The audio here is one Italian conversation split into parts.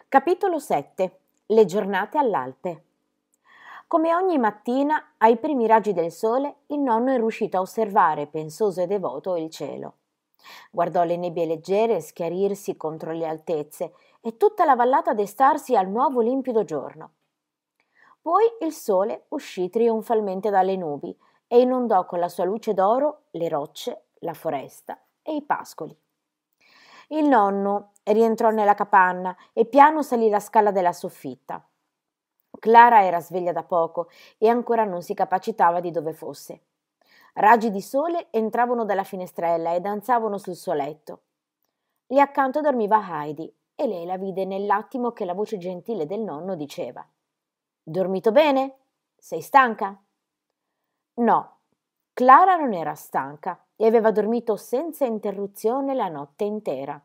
Capitolo 7. Le giornate all'Alpe. Come ogni mattina, ai primi raggi del sole, il nonno è riuscito a osservare, pensoso e devoto, il cielo. Guardò le nebbie leggere schiarirsi contro le altezze e tutta la vallata destarsi al nuovo limpido giorno. Poi il sole uscì trionfalmente dalle nubi e inondò con la sua luce d'oro le rocce, la foresta e i pascoli. Il nonno rientrò nella capanna e piano salì la scala della soffitta. Clara era sveglia da poco e ancora non si capacitava di dove fosse. Raggi di sole entravano dalla finestrella e danzavano sul suo letto. Lì accanto dormiva Heidi e lei la vide nell'attimo che la voce gentile del nonno diceva: «Dormito bene? Sei stanca?» No, Clara non era stanca e aveva dormito senza interruzione la notte intera.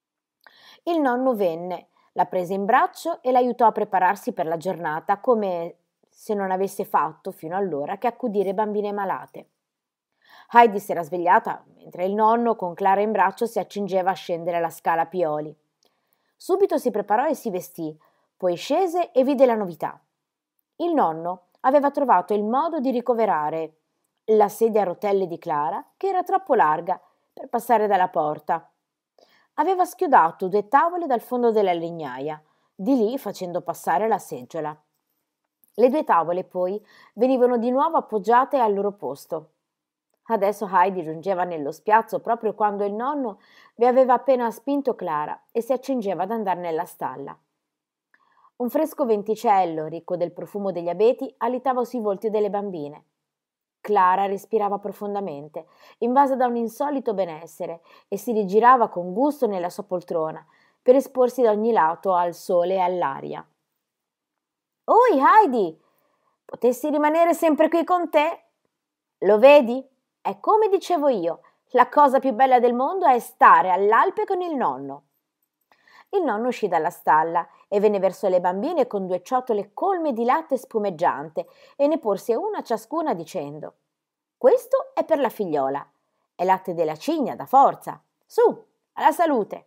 Il nonno venne, la prese in braccio e l'aiutò a prepararsi per la giornata, come se non avesse fatto fino allora che accudire bambine malate. Heidi si era svegliata mentre il nonno, con Clara in braccio, si accingeva a scendere la scala a pioli. Subito si preparò e si vestì, poi scese e vide la novità. Il nonno aveva trovato il modo di ricoverare la sedia a rotelle di Clara, che era troppo larga per passare dalla porta. Aveva schiodato 2 tavole dal fondo della legnaia, di lì facendo passare la seggiola. Le 2 tavole poi venivano di nuovo appoggiate al loro posto. Adesso Heidi giungeva nello spiazzo proprio quando il nonno vi aveva appena spinto Clara e si accingeva ad andare nella stalla. Un fresco venticello, ricco del profumo degli abeti, alitava sui volti delle bambine. Clara respirava profondamente, invasa da un insolito benessere, e si rigirava con gusto nella sua poltrona, per esporsi da ogni lato al sole e all'aria. «Oi, Heidi! Potessi rimanere sempre qui con te? Lo vedi? È come dicevo io, la cosa più bella del mondo è stare all'Alpe con il nonno». Il nonno uscì dalla stalla e venne verso le bambine con 2 ciotole colme di latte spumeggiante e ne porse una ciascuna dicendo: «Questo è per la figliola. È latte della cigna, da forza. Su, alla salute!»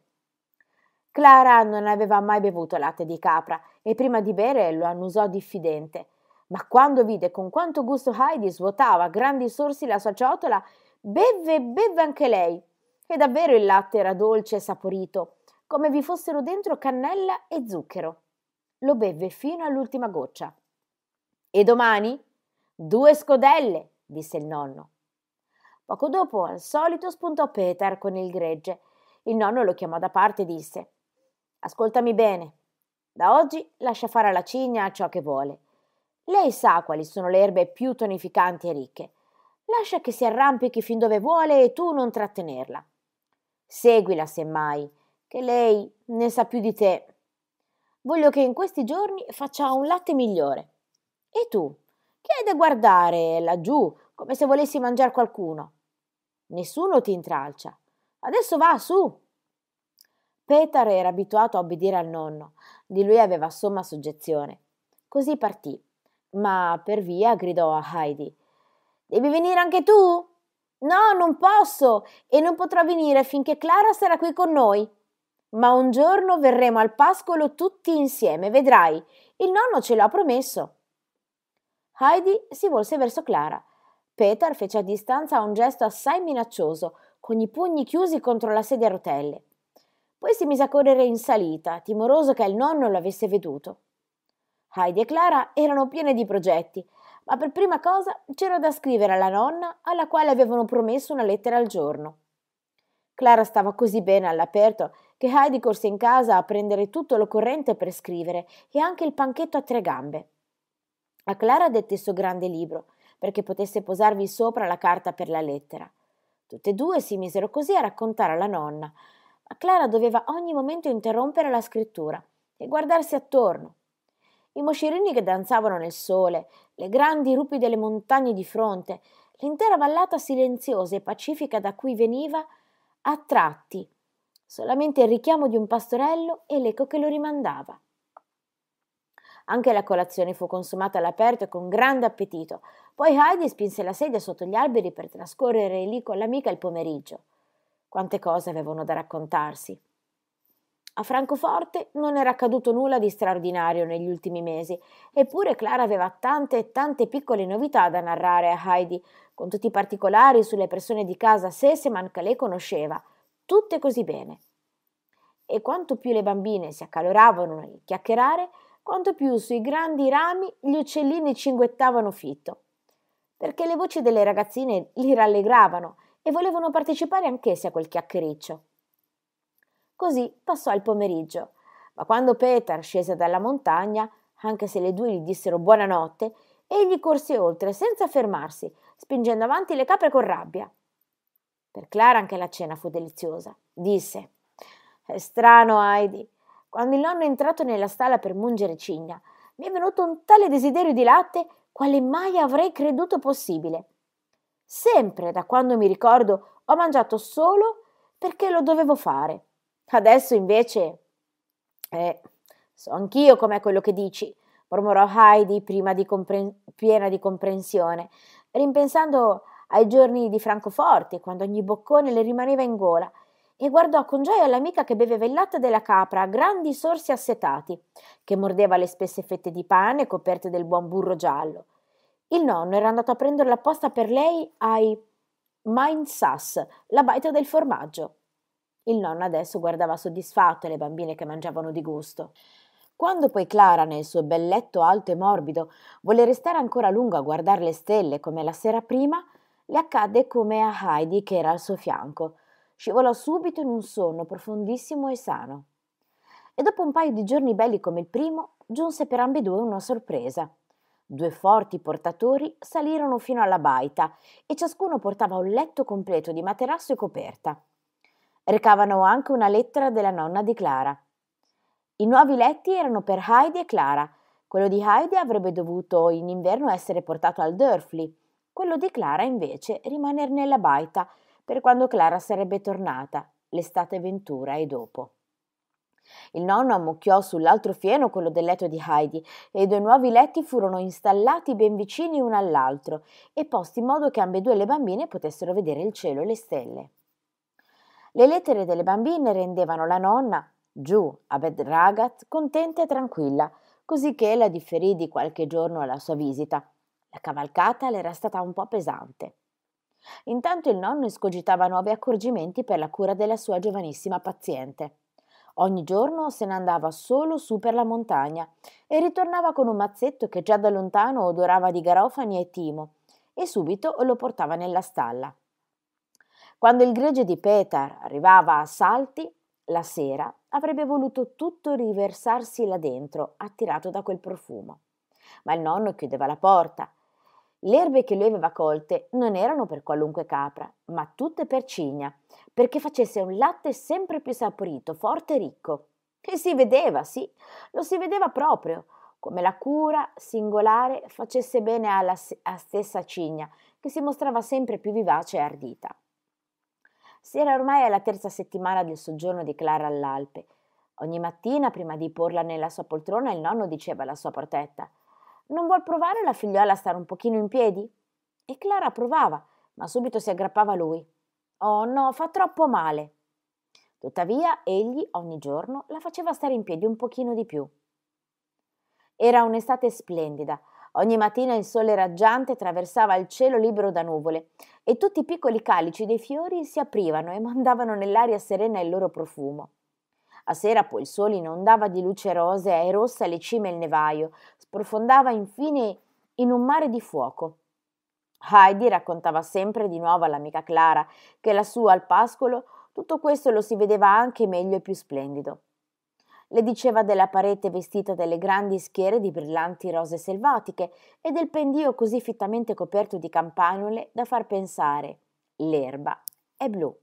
Clara non aveva mai bevuto latte di capra e prima di bere lo annusò diffidente, ma quando vide con quanto gusto Heidi svuotava a grandi sorsi la sua ciotola, bevve anche lei. E davvero il latte era dolce e saporito, come vi fossero dentro cannella e zucchero. Lo bevve fino all'ultima goccia. «E domani? 2 scodelle!» disse il nonno. Poco dopo, al solito, spuntò Peter con il gregge. Il nonno lo chiamò da parte e disse: «Ascoltami bene. Da oggi lascia fare alla cigna ciò che vuole. Lei sa quali sono le erbe più tonificanti e ricche. Lascia che si arrampichi fin dove vuole e tu non trattenerla. Seguila, semmai, che lei ne sa più di te. Voglio che in questi giorni faccia un latte migliore. E tu, che hai da guardare laggiù, come se volessi mangiar qualcuno? Nessuno ti intralcia. Adesso va, su!» Peter era abituato a obbedire al nonno, di lui aveva somma soggezione. Così partì, ma per via gridò a Heidi: «Devi venire anche tu?» «No, non posso, e non potrò venire finché Clara sarà qui con noi. Ma un giorno verremo al pascolo tutti insieme, vedrai, il nonno ce l'ha promesso». Heidi si volse verso Clara. Peter fece a distanza un gesto assai minaccioso, con i pugni chiusi contro la sedia a rotelle. Poi si mise a correre in salita, timoroso che il nonno lo avesse veduto. Heidi e Clara erano piene di progetti, ma per prima cosa c'era da scrivere alla nonna, alla quale avevano promesso una lettera al giorno. Clara stava così bene all'aperto che Heidi corse in casa a prendere tutto l'occorrente per scrivere e anche il panchetto a 3 gambe. A Clara dette il suo grande libro, perché potesse posarvi sopra la carta per la lettera. Tutte e 2 si misero così a raccontare alla nonna, ma Clara doveva ogni momento interrompere la scrittura e guardarsi attorno. I moscerini che danzavano nel sole, le grandi rupi delle montagne di fronte, l'intera vallata silenziosa e pacifica da cui veniva, a tratti, solamente il richiamo di un pastorello e l'eco che lo rimandava. Anche la colazione fu consumata all'aperto e con grande appetito. Poi Heidi spinse la sedia sotto gli alberi per trascorrere lì con l'amica il pomeriggio. Quante cose avevano da raccontarsi. A Francoforte non era accaduto nulla di straordinario negli ultimi mesi, eppure Clara aveva tante e tante piccole novità da narrare a Heidi, con tutti i particolari sulle persone di casa Sesemann che lei conosceva, tutte così bene. E quanto più le bambine si accaloravano nel chiacchierare, quanto più sui grandi rami gli uccellini cinguettavano fitto, perché le voci delle ragazzine li rallegravano e volevano partecipare anch'esse a quel chiacchiericcio. Così passò il pomeriggio, ma quando Peter scese dalla montagna, anche se le due gli dissero buonanotte, egli corse oltre senza fermarsi, spingendo avanti le capre con rabbia. Per Clara anche la cena fu deliziosa. Disse: «È strano, Heidi, quando il nonno è entrato nella stalla per mungere cigna, mi è venuto un tale desiderio di latte quale mai avrei creduto possibile. Sempre, da quando mi ricordo, ho mangiato solo perché lo dovevo fare. Adesso invece, so anch'io com'è quello che dici», mormorò Heidi piena di comprensione, rimpensando ai giorni di Francoforte, quando ogni boccone le rimaneva in gola, e guardò con gioia l'amica che beveva il latte della capra a grandi sorsi assetati, che mordeva le spesse fette di pane coperte del buon burro giallo. Il nonno era andato a prenderla apposta per lei ai Mein Sass, la baita del formaggio. Il nonno adesso guardava soddisfatto le bambine che mangiavano di gusto. Quando poi Clara, nel suo bel letto alto e morbido, volle restare ancora a lungo a guardar le stelle come la sera prima, le accadde come a Heidi che era al suo fianco. Scivolò subito in un sonno profondissimo e sano. E dopo un paio di giorni belli come il primo, giunse per ambedue una sorpresa. Due forti portatori salirono fino alla baita e ciascuno portava un letto completo di materasso e coperta. Recavano anche una lettera della nonna di Clara. I nuovi letti erano per Heidi e Clara. Quello di Heidi avrebbe dovuto in inverno essere portato al Dörfli, quello di Clara invece rimaner nella baita per quando Clara sarebbe tornata, l'estate ventura e dopo. Il nonno ammucchiò sull'altro fieno quello del letto di Heidi e i due nuovi letti furono installati ben vicini uno all'altro e posti in modo che ambedue le bambine potessero vedere il cielo e le stelle. Le lettere delle bambine rendevano la nonna, giù a Bed Ragaz, contenta e tranquilla, cosicché la differì di qualche giorno alla sua visita. La cavalcata le era stata un po' pesante. Intanto il nonno escogitava nuovi accorgimenti per la cura della sua giovanissima paziente. Ogni giorno se ne andava solo su per la montagna e ritornava con un mazzetto che già da lontano odorava di garofani e timo e subito lo portava nella stalla. Quando il gregge di Peter arrivava a salti, la sera avrebbe voluto tutto riversarsi là dentro, attirato da quel profumo. Ma il nonno chiudeva la porta. Le erbe che lui aveva colte non erano per qualunque capra, ma tutte per cigna, perché facesse un latte sempre più saporito, forte e ricco. E si vedeva, sì, lo si vedeva proprio, come la cura singolare facesse bene alla stessa cigna, che si mostrava sempre più vivace e ardita. Si era ormai alla terza settimana del soggiorno di Clara all'Alpe. Ogni mattina, prima di porla nella sua poltrona, il nonno diceva alla sua protetta: «Non vuol provare la figliuola a stare un pochino in piedi?» E Clara provava, ma subito si aggrappava a lui. «Oh no, fa troppo male!» Tuttavia, egli ogni giorno la faceva stare in piedi un pochino di più. Era un'estate splendida. Ogni mattina il sole raggiante attraversava il cielo libero da nuvole e tutti i piccoli calici dei fiori si aprivano e mandavano nell'aria serena il loro profumo. A sera poi il sole inondava di luce rosea e rossa le cime e il nevaio, sprofondava infine in un mare di fuoco. Heidi raccontava sempre di nuovo all'amica Clara che lassù al pascolo tutto questo lo si vedeva anche meglio e più splendido. Le diceva della parete vestita delle grandi schiere di brillanti rose selvatiche e del pendio così fittamente coperto di campanule da far pensare: l'erba è blu.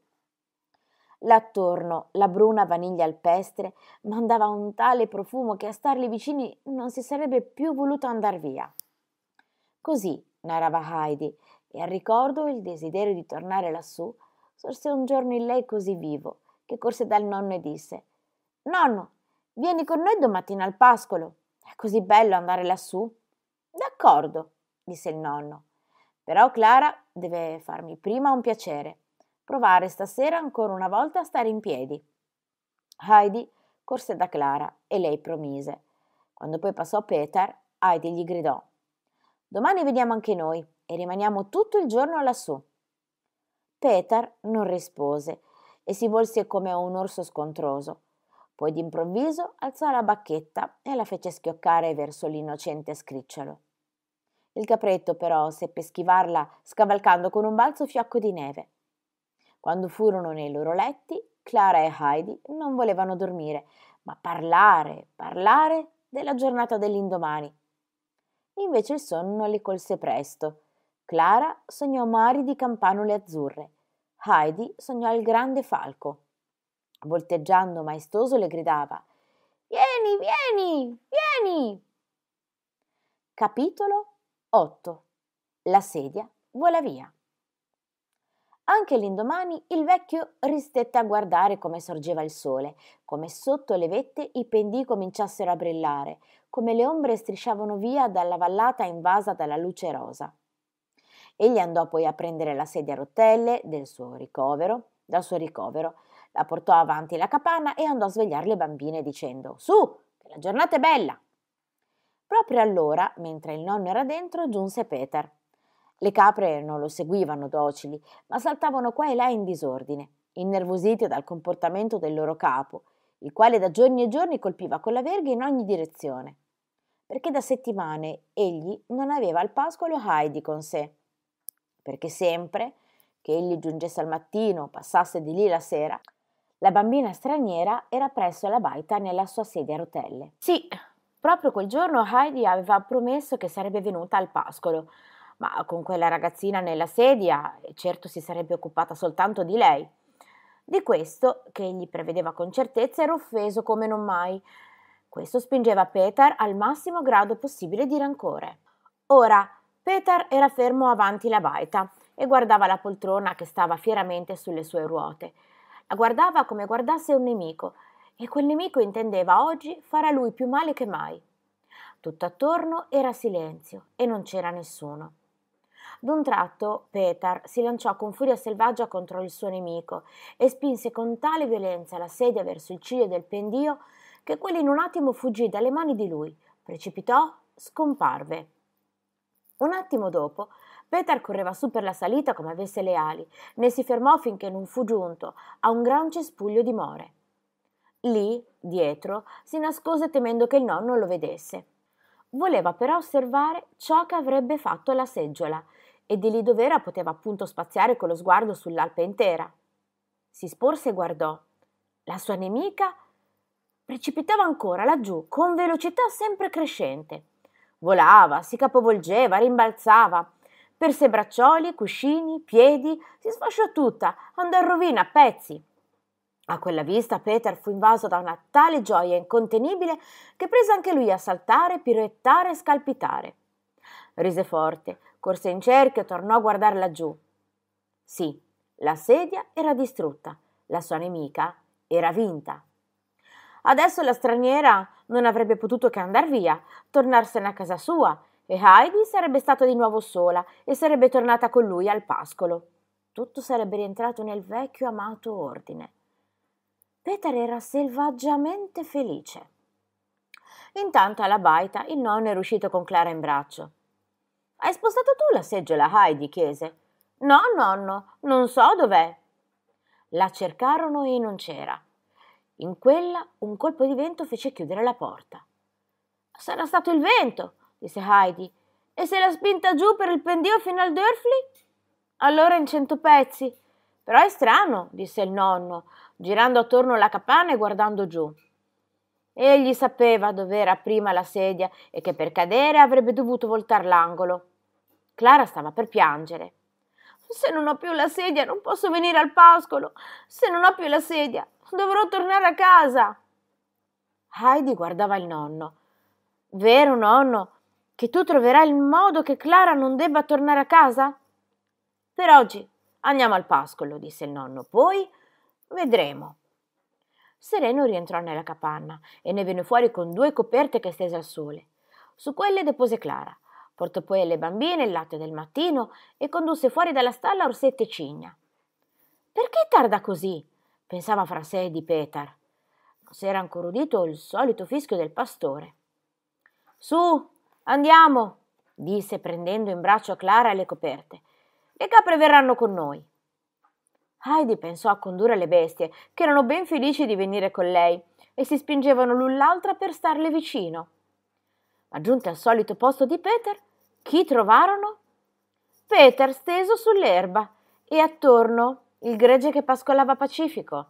L'attorno la bruna vaniglia alpestre mandava un tale profumo che a starli vicini non si sarebbe più voluto andar via. Così narrava Heidi, e al ricordo il desiderio di tornare lassù sorse un giorno in lei così vivo che corse dal nonno e disse: «Nonno, vieni con noi domattina al pascolo, è così bello andare lassù». «D'accordo», disse il nonno, «però Clara deve farmi prima un piacere, provare stasera ancora una volta a stare in piedi». Heidi corse da Clara e lei promise. Quando poi passò Peter, Heidi gli gridò: «Domani veniamo anche noi e rimaniamo tutto il giorno lassù». Peter non rispose e si volse come un orso scontroso. Poi d'improvviso alzò la bacchetta e la fece schioccare verso l'innocente scricciolo. Il capretto però seppe schivarla scavalcando con un balzo fiocco di neve. Quando furono nei loro letti, Clara e Heidi non volevano dormire, ma parlare della giornata dell'indomani. Invece il sonno li colse presto. Clara sognò mari di campanule azzurre. Heidi sognò il grande falco. Volteggiando maestoso le gridava: «Vieni, vieni, vieni!» Capitolo 8. La sedia vola via. Anche l'indomani il vecchio ristette a guardare come sorgeva il sole, come sotto le vette i pendii cominciassero a brillare, come le ombre strisciavano via dalla vallata invasa dalla luce rosa. Egli andò poi a prendere la sedia a rotelle dal suo ricovero, la portò avanti la capanna e andò a svegliare le bambine dicendo: «Su, che la giornata è bella!» Proprio allora, mentre il nonno era dentro, giunse Peter. Le capre non lo seguivano docili, ma saltavano qua e là in disordine, innervosite dal comportamento del loro capo, il quale da giorni e giorni colpiva con la verga in ogni direzione, perché da settimane egli non aveva al pascolo Heidi con sé, perché sempre che egli giungesse al mattino o passasse di lì la sera, la bambina straniera era presso la baita nella sua sedia a rotelle. Sì, proprio quel giorno Heidi aveva promesso che sarebbe venuta al pascolo, ma con quella ragazzina nella sedia, certo si sarebbe occupata soltanto di lei. Di questo, che egli prevedeva con certezza, era offeso come non mai. Questo spingeva Peter al massimo grado possibile di rancore. Ora, Peter era fermo avanti la baita e guardava la poltrona che stava fieramente sulle sue ruote. La guardava come guardasse un nemico, e quel nemico intendeva oggi fare a lui più male che mai. Tutt'attorno era silenzio e non c'era nessuno. D'un tratto Peter si lanciò con furia selvaggia contro il suo nemico e spinse con tale violenza la sedia verso il ciglio del pendio che quello in un attimo fuggì dalle mani di lui, precipitò, scomparve. Un attimo dopo Peter correva su per la salita come avesse le ali, né si fermò finché non fu giunto a un gran cespuglio di more. Lì, dietro, si nascose temendo che il nonno lo vedesse. Voleva però osservare ciò che avrebbe fatto la seggiola, e di lì dov'era poteva appunto spaziare con lo sguardo sull'Alpe intera. Si sporse e guardò. La sua nemica precipitava ancora laggiù con velocità sempre crescente. Volava, si capovolgeva, rimbalzava. Perse braccioli, cuscini, piedi, si sfasciò tutta, andò in rovina a pezzi. A quella vista Peter fu invaso da una tale gioia incontenibile che prese anche lui a saltare, piroettare e scalpitare. Rise forte, corse in cerchio e tornò a guardare laggiù. Sì, la sedia era distrutta, la sua nemica era vinta. Adesso la straniera non avrebbe potuto che andar via, tornarsene a casa sua, e Heidi sarebbe stata di nuovo sola e sarebbe tornata con lui al pascolo. Tutto sarebbe rientrato nel vecchio amato ordine. Peter era selvaggiamente felice. Intanto alla baita il nonno era uscito con Clara in braccio. «Hai spostato tu la seggiola, Heidi?» chiese. «No, nonno, non so dov'è». La cercarono e non c'era. In quella un colpo di vento fece chiudere la porta. «Sarà stato il vento», disse Heidi. «E se l'ha spinta giù per il pendio fino al Dörfli?» «Allora in 100 pezzi. Però è strano», disse il nonno, girando attorno alla capanna e guardando giù. Egli sapeva dov'era prima la sedia e che per cadere avrebbe dovuto voltar l'angolo. Clara stava per piangere. «Se non ho più la sedia non posso venire al pascolo. Se non ho più la sedia dovrò tornare a casa». Heidi guardava il nonno. «Vero, nonno, che tu troverai il modo che Clara non debba tornare a casa?» «Per oggi andiamo al pascolo», disse il nonno, «poi vedremo». Sereno rientrò nella capanna e ne venne fuori con 2 coperte che stese al sole. Su quelle depose Clara, portò poi alle bambine il latte del mattino e condusse fuori dalla stalla Orsetta e Cigna. «Perché tarda così?» pensava fra sé di Peter. si era ancora udito il solito fischio del pastore. «Su, andiamo!» disse prendendo in braccio Clara e le coperte. «Le capre verranno con noi!» Heidi pensò a condurre le bestie, che erano ben felici di venire con lei e si spingevano l'un l'altra per starle vicino. Ma giunte al solito posto di Peter, chi trovarono? Peter steso sull'erba e attorno il gregge che pascolava pacifico.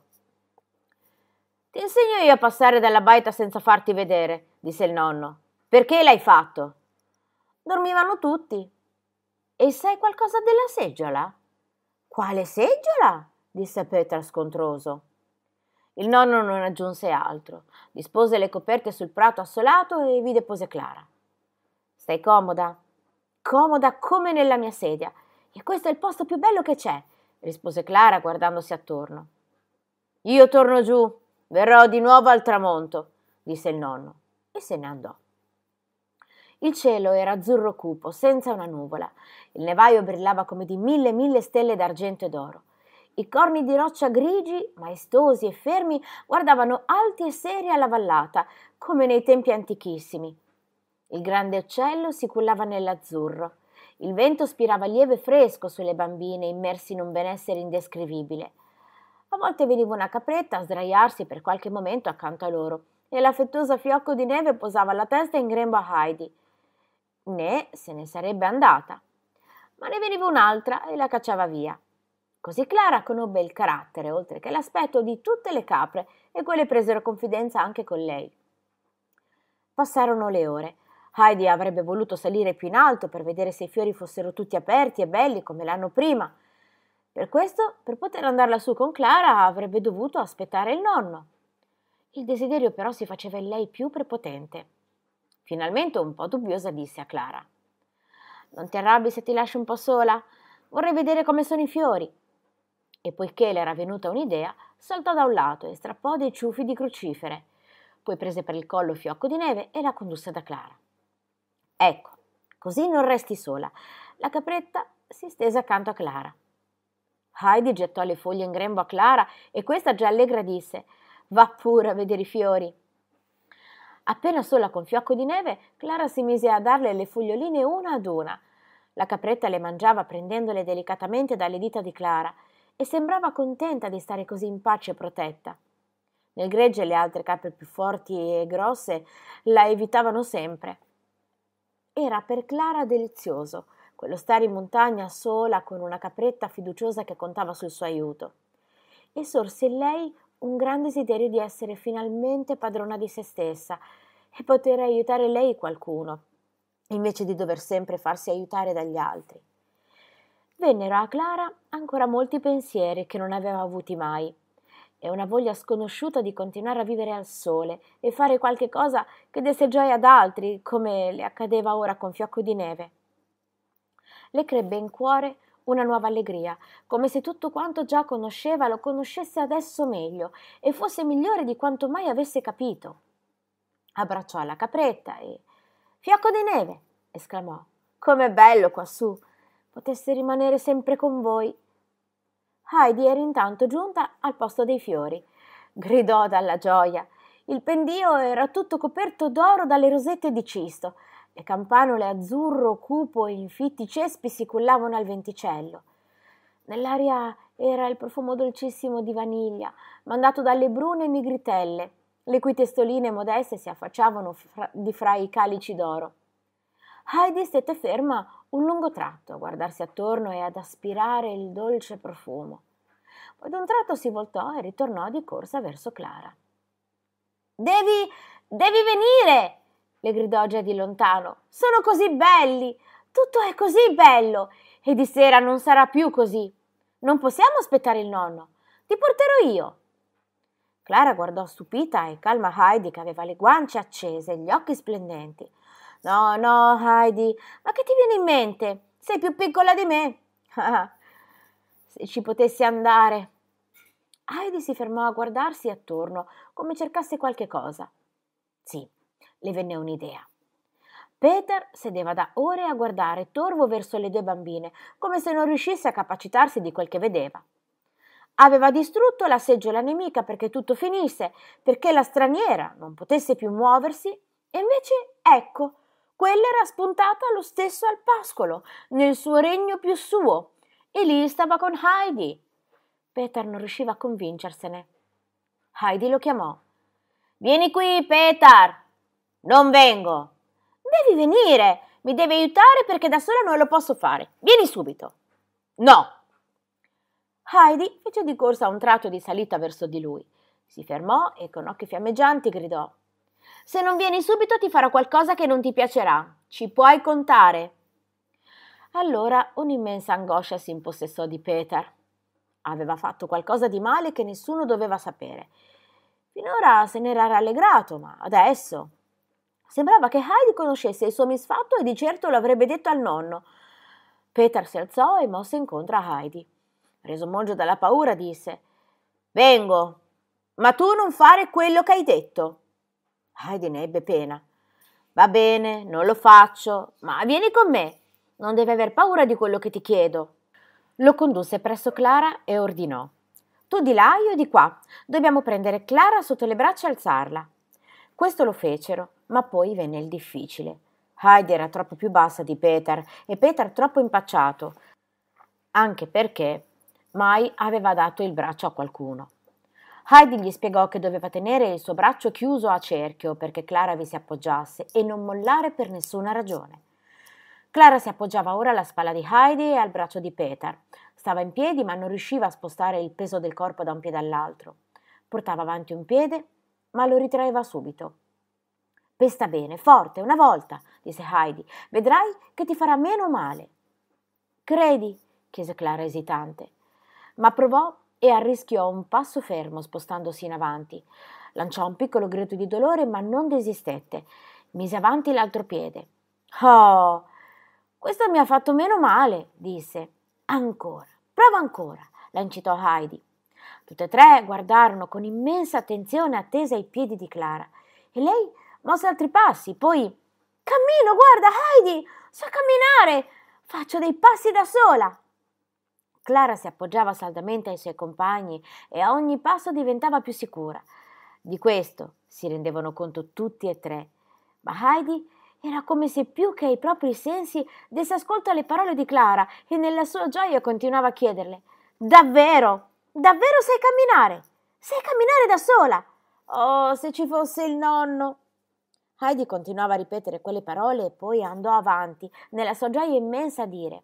«Ti insegno io a passare dalla baita senza farti vedere», disse il nonno. «Perché l'hai fatto?» «Dormivano tutti». «E sai qualcosa della seggiola?» «Quale seggiola?» disse Peter scontroso. Il nonno non aggiunse altro. Dispose le coperte sul prato assolato e vi depose Clara. «Stai comoda?» «Comoda come nella mia sedia. E questo è il posto più bello che c'è», rispose Clara guardandosi attorno. «Io torno giù, verrò di nuovo al tramonto», disse il nonno e se ne andò. Il cielo era azzurro cupo, senza una nuvola. Il nevaio brillava come di mille stelle d'argento e d'oro. I corni di roccia grigi, maestosi e fermi, guardavano alti e seri alla vallata, come nei tempi antichissimi. Il grande uccello si cullava nell'azzurro. Il vento spirava lieve e fresco sulle bambine, immersi in un benessere indescrivibile. A volte veniva una capretta a sdraiarsi per qualche momento accanto a loro, e l'affettuosa Fiocco di Neve posava la testa in grembo a Heidi. Né se ne sarebbe andata, ma ne veniva un'altra e la cacciava via. Così Clara conobbe il carattere, oltre che l'aspetto, di tutte le capre, e quelle presero confidenza anche con lei. Passarono le ore. Heidi avrebbe voluto salire più in alto per vedere se i fiori fossero tutti aperti e belli come l'anno prima. Per questo, per poter andare lassù con Clara, avrebbe dovuto aspettare il nonno. Il desiderio però si faceva in lei più prepotente. Finalmente, un po' dubbiosa, disse a Clara: «Non ti arrabbi se ti lascio un po' sola? Vorrei vedere come sono i fiori». E poiché le era venuta un'idea, saltò da un lato e strappò dei ciuffi di crucifere. Poi prese per il collo Fiocco di Neve e la condusse da Clara. «Ecco, così non resti sola». La capretta si stese accanto a Clara. Heidi gettò le foglie in grembo a Clara e questa, già allegra, disse: «Va pure a vedere i fiori». Appena sola con Fiocco di Neve, Clara si mise a darle le foglioline una ad una. La capretta le mangiava prendendole delicatamente dalle dita di Clara e sembrava contenta di stare così in pace e protetta. Nel gregge le altre capre più forti e grosse la evitavano sempre. Era per Clara delizioso quello stare in montagna sola con una capretta fiduciosa che contava sul suo aiuto. E sorse in lei un gran desiderio di essere finalmente padrona di se stessa e poter aiutare lei qualcuno, invece di dover sempre farsi aiutare dagli altri. Vennero a Clara ancora molti pensieri che non aveva avuti mai, e una voglia sconosciuta di continuare a vivere al sole e fare qualche cosa che desse gioia ad altri, come le accadeva ora con Fiocco di Neve. Le crebbe in cuore una nuova allegria, come se tutto quanto già conosceva lo conoscesse adesso meglio e fosse migliore di quanto mai avesse capito. Abbracciò la capretta e «Fiocco di Neve!» esclamò. «Com'è bello quassù! Potessi rimanere sempre con voi!» Heidi era intanto giunta al posto dei fiori. Gridò dalla gioia. Il pendio era tutto coperto d'oro dalle rosette di cisto. Le campanule azzurro cupo e in fitti cespi si cullavano al venticello. Nell'aria era il profumo dolcissimo di vaniglia, mandato dalle brune nigritelle, le cui testoline modeste si affacciavano di fra i calici d'oro. Heidi stette ferma un lungo tratto a guardarsi attorno e ad aspirare il dolce profumo. Poi d'un tratto si voltò e ritornò di corsa verso Clara. Devi venire!» le gridò già di lontano. «Sono così belli! Tutto è così bello! E di sera non sarà più così! Non possiamo aspettare il nonno! Ti porterò io!» Clara guardò stupita e calma Heidi, che aveva le guance accese e gli occhi splendenti. «No, no, Heidi, ma che ti viene in mente? Sei più piccola di me!» «Se ci potessi andare!» Heidi si fermò a guardarsi attorno, come cercasse qualche cosa. Sì, le venne un'idea. Peter sedeva da ore a guardare torvo verso le due bambine, come se non riuscisse a capacitarsi di quel che vedeva. Aveva distrutto la seggiola nemica perché tutto finisse, perché la straniera non potesse più muoversi, e invece, ecco, quella era spuntata lo stesso al pascolo, nel suo regno più suo, e lì stava con Heidi. Peter non riusciva a convincersene. Heidi lo chiamò. «Vieni qui, Peter!» «Non vengo!» «Devi venire! Mi devi aiutare perché da sola non lo posso fare! Vieni subito!» «No!» Heidi fece di corsa a un tratto di salita verso di lui. Si fermò e con occhi fiammeggianti gridò: «Se non vieni subito ti farò qualcosa che non ti piacerà. Ci puoi contare!» Allora un'immensa angoscia si impossessò di Peter. Aveva fatto qualcosa di male che nessuno doveva sapere. Finora se n'era rallegrato, ma adesso sembrava che Heidi conoscesse il suo misfatto e di certo lo avrebbe detto al nonno. Peter si alzò e mosse incontro a Heidi. Reso mongio dalla paura, disse: «Vengo, ma tu non fare quello che hai detto!» Heidi ne ebbe pena. «Va bene, non lo faccio, ma vieni con me. Non devi aver paura di quello che ti chiedo.» Lo condusse presso Clara e ordinò: «Tu di là, io di qua. Dobbiamo prendere Clara sotto le braccia e alzarla.» Questo lo fecero, ma poi venne il difficile. Heidi era troppo più bassa di Peter e Peter troppo impacciato, anche perché mai aveva dato il braccio a qualcuno. Heidi gli spiegò che doveva tenere il suo braccio chiuso a cerchio perché Clara vi si appoggiasse e non mollare per nessuna ragione. Clara si appoggiava ora alla spalla di Heidi e al braccio di Peter. Stava in piedi ma non riusciva a spostare il peso del corpo da un piede all'altro. Portava avanti un piede ma lo ritraeva subito. «Pesta bene, forte, una volta», disse Heidi. «Vedrai che ti farà meno male.» «Credi?» chiese Clara esitante. Ma provò e arrischiò un passo fermo spostandosi in avanti. Lanciò un piccolo grido di dolore ma non desistette. Mise avanti l'altro piede. «Oh, questo mi ha fatto meno male», disse. «Ancora, prova ancora», la incitò Heidi. Tutte e tre guardarono con immensa attenzione attesa ai piedi di Clara e lei mosse altri passi, poi «Cammino, guarda, Heidi, so camminare, faccio dei passi da sola.» Clara si appoggiava saldamente ai suoi compagni e a ogni passo diventava più sicura. Di questo si rendevano conto tutti e tre, ma Heidi era come se più che ai propri sensi desse ascolto alle parole di Clara e nella sua gioia continuava a chiederle: «Davvero? Davvero sai camminare? Sai camminare da sola? Oh, se ci fosse il nonno!» Heidi continuava a ripetere quelle parole e poi andò avanti, nella sua gioia immensa, a dire: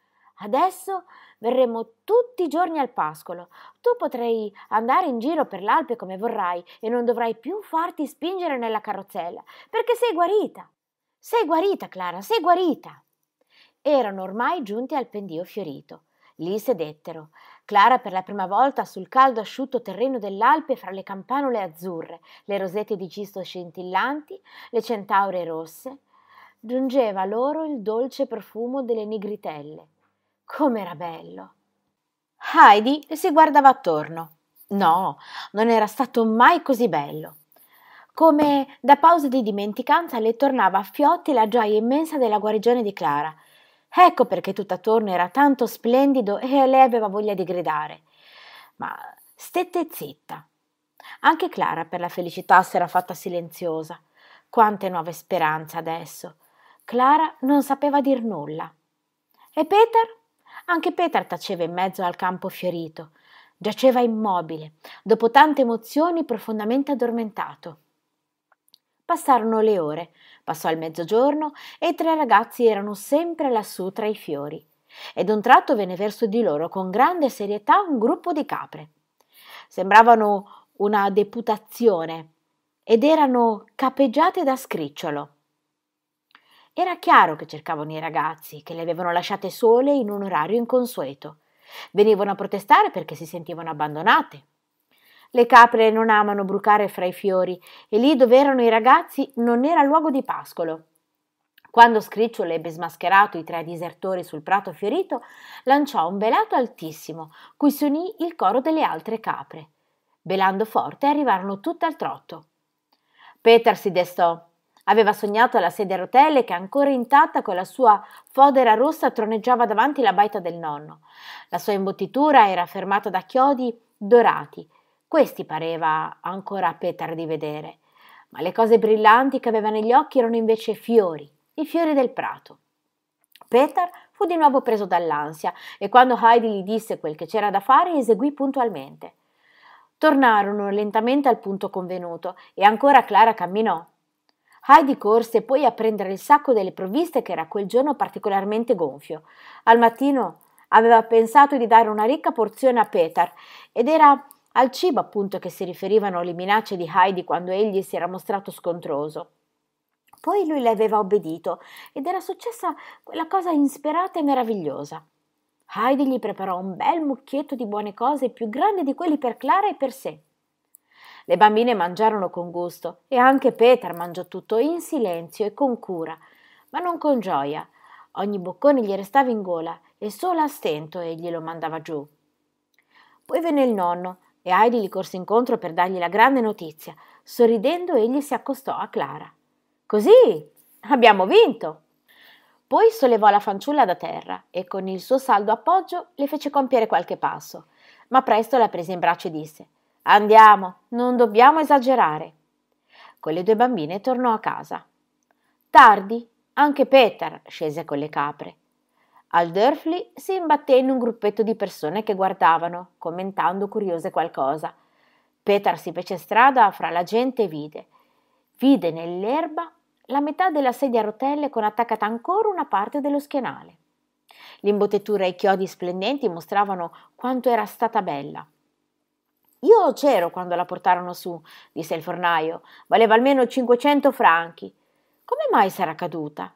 «Adesso verremo tutti i giorni al pascolo. Tu potrai andare in giro per l'Alpe come vorrai e non dovrai più farti spingere nella carrozzella, perché sei guarita. Sei guarita, Clara, sei guarita.» Erano ormai giunti al pendio fiorito. Lì sedettero. Clara per la prima volta sul caldo asciutto terreno dell'Alpe fra le campanule azzurre, le rosette di cisto scintillanti, le centaure rosse. Giungeva loro il dolce profumo delle nigritelle. Com'era bello! Heidi si guardava attorno. No, non era stato mai così bello. Come da pause di dimenticanza le tornava a fiotti la gioia immensa della guarigione di Clara. Ecco perché tutt'attorno era tanto splendido e lei aveva voglia di gridare. Ma stette zitta. Anche Clara per la felicità s'era fatta silenziosa. Quante nuove speranze adesso! Clara non sapeva dir nulla. E Peter? Anche Peter taceva in mezzo al campo fiorito. Giaceva immobile, dopo tante emozioni profondamente addormentato. Passarono le ore, passò il mezzogiorno e i tre ragazzi erano sempre lassù tra i fiori. Ed un tratto venne verso di loro con grande serietà un gruppo di capre. Sembravano una deputazione ed erano capeggiate da Scricciolo. Era chiaro che cercavano i ragazzi, che le avevano lasciate sole in un orario inconsueto. Venivano a protestare perché si sentivano abbandonate. Le capre non amano brucare fra i fiori e lì dove erano i ragazzi non era luogo di pascolo. Quando Scricciolo ebbe smascherato i tre disertori sul prato fiorito, lanciò un belato altissimo, cui si unì il coro delle altre capre. Belando forte arrivarono tutte al trotto. Peter si destò. Aveva sognato la sedia a rotelle che ancora intatta con la sua fodera rossa troneggiava davanti la baita del nonno. La sua imbottitura era fermata da chiodi dorati. Questi pareva ancora a Peter di vedere, ma le cose brillanti che aveva negli occhi erano invece fiori, i fiori del prato. Peter fu di nuovo preso dall'ansia e quando Heidi gli disse quel che c'era da fare eseguì puntualmente. Tornarono lentamente al punto convenuto e ancora Clara camminò. Heidi corse poi a prendere il sacco delle provviste che era quel giorno particolarmente gonfio. Al mattino aveva pensato di dare una ricca porzione a Peter ed era al cibo appunto che si riferivano le minacce di Heidi quando egli si era mostrato scontroso. Poi lui le aveva obbedito ed era successa quella cosa insperata e meravigliosa. Heidi gli preparò un bel mucchietto di buone cose più grande di quelli per Clara e per sé. Le bambine mangiarono con gusto e anche Peter mangiò tutto in silenzio e con cura, ma non con gioia. Ogni boccone gli restava in gola e solo a stento egli lo mandava giù. Poi venne il nonno e Heidi gli corse incontro per dargli la grande notizia. Sorridendo egli si accostò a Clara. «Così, abbiamo vinto!» Poi sollevò la fanciulla da terra e con il suo saldo appoggio le fece compiere qualche passo, ma presto la prese in braccio e disse «Andiamo, non dobbiamo esagerare». Con le due bambine tornò a casa. Tardi, anche Peter scese con le capre. Al Durfey si imbatté in un gruppetto di persone che guardavano, commentando curiose qualcosa. Peter si fece strada fra la gente e vide nell'erba la metà della sedia a rotelle con attaccata ancora una parte dello schienale. L'imbottitura e i chiodi splendenti mostravano quanto era stata bella. «Io c'ero quando la portarono su», disse il fornaio. «Valeva almeno 500 franchi. Come mai sarà caduta?»